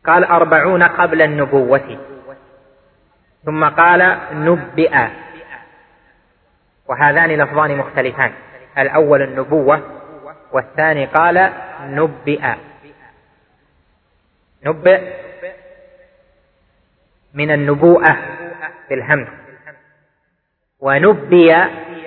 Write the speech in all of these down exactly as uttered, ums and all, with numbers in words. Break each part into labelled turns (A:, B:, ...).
A: قال أربعون قبل النبوة، ثم قال نبئ، وهذان لفظان مختلفان، الأول النبوة والثاني قال نبئ. نبئ من النبوءة بالهمز، ونبئ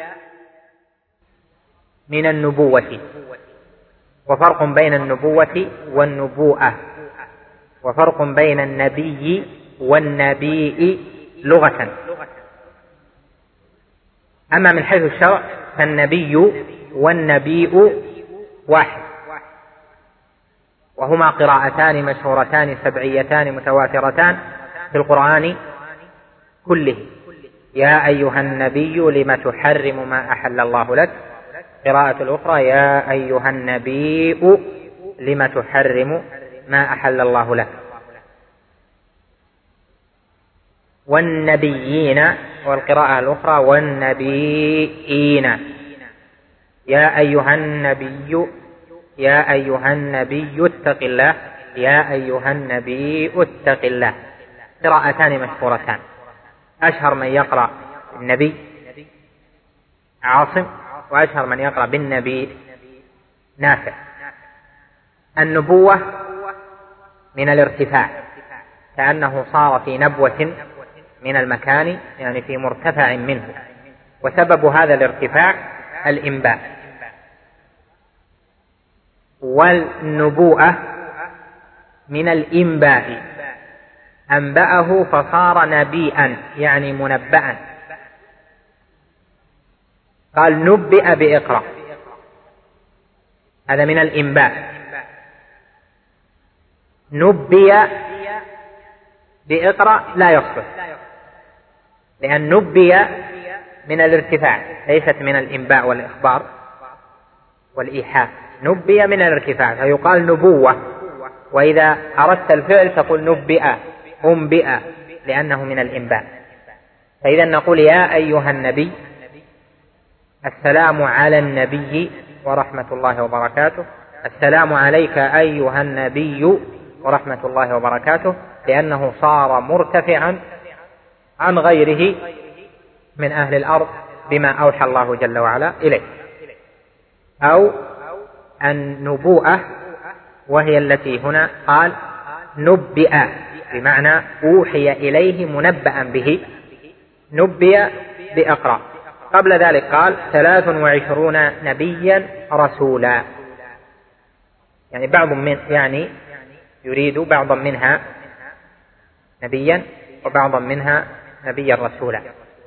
A: من النبوة، وفرق بين النبوة والنبوءة، وفرق بين النبي والنبيء لغة. أما من حيث الشرع فالنبي والنبيء واحد، وهما قراءتان مشهورتان سبعيتان متواترتان في القرآن كله. يا أيها النبي لم تحرم ما أحل الله لك، قراءة الأخرى يا أيها النبي لم تحرم ما أحل الله لك. والنبيين، والقراءة الأخرى والنبيين. يا أيها النبي، يا أيها النبي اتق الله، يا أيها النبي اتق الله، قراءتان مشهورتان. أشهر من يقرأ النبي عاصم، وأشهر من يقرأ بالنبي نافع. النبوة من الارتفاع، كأنه صار في نبوة من المكان، يعني في مرتفع منه، وسبب هذا الارتفاع الإنباء. والنبوءة من الإنباء، أنبأه فصار نبيئا يعني منبأ. قال نبئ بإقرأ، هذا من الإنباء. نبئ بإقرأ لا يصلح، لأن نبئ من الارتفاع، ليست من الإنباء والإخبار والإيحاء. نبئ من الارتفاع فيقال نبوة، وإذا أردت الفعل تقول نبئ أنبئ، لأنه من الإنباء. فإذا نقول يا أيها النبي، السلام على النبي ورحمة الله وبركاته، السلام عليك أيها النبي ورحمة الله وبركاته، لأنه صار مرتفعا عن غيره من أهل الأرض بما أوحى الله جل وعلا إليه. أو النبوءة، وهي التي هنا قال نبئ، بمعنى أوحي إليه منبأ به، نبئ بأقرأ. قبل ذلك قال ثلاث وعشرون نبيا رسولا، يعني بعض من يعني يريد بعضا منها نبيا وبعضا منها نبيا رسولا.